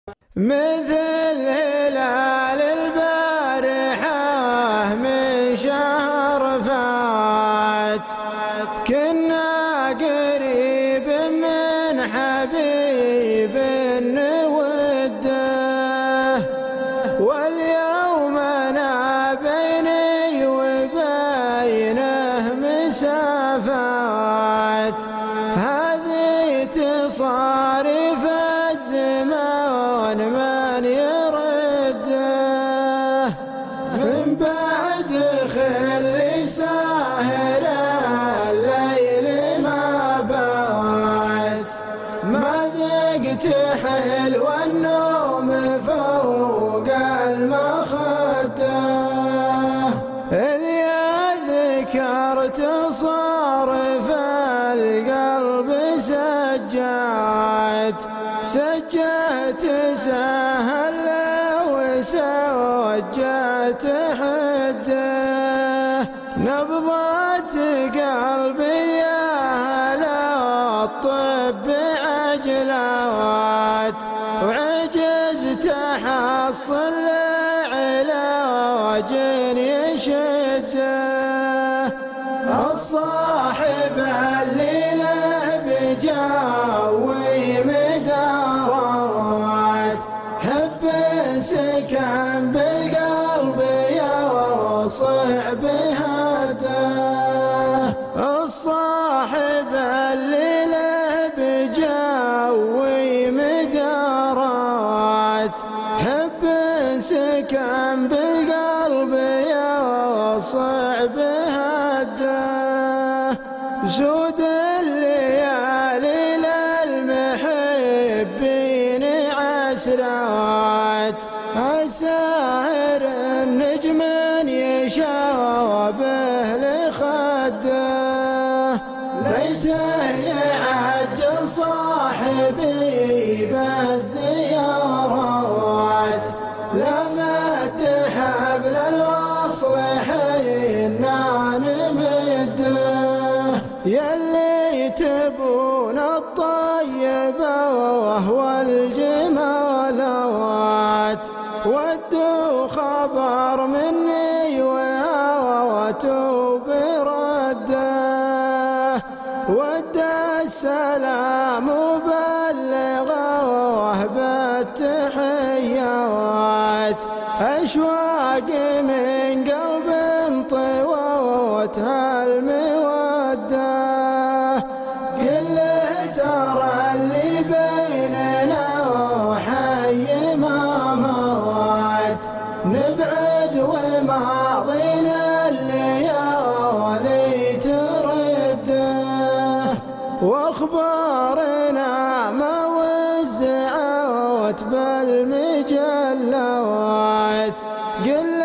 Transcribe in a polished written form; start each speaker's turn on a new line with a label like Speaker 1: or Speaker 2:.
Speaker 1: مثل هلال البارحة من شهر فات، كنا قريب من حبيب نوده، واليوم أنا بيني وبينه مسافات. هذه تصاريف الزمان من يرده، من بعد خلي ساهر الليل ما بات، ما ذقت حلو النوم فوق المخده. اللي ذكرت صارف القلب سجت سهل وسجت حده، نبضات قلبي يا هلا الطب عجلات، وعجزت احصل علاج يشده. الصاحب اللي له بجاوي مدارات، حب سكن بالقلب يوصع بهده. الصاحب اللي له بجاوي مدارات، حب سكن بالقلب يوصع بهده. سود الليالي للمحبين عسرات، الساهر النجم يشابه لخده. ليته يعجل صاحبي بالزيارات، لمد حبل الوصل حينا نمده. يلي تبون الطيبة وهو الجمالات، ودوا خبر مني وهوته برده، ودى السلام وبلغه بالتحيات. أشواق من قلب طوتها المودة، قل ترى اللي بيننا وحي ما مات، نبعد وماضينا الليالي ترده. واخبارنا ما وزعت بالمجلات، قل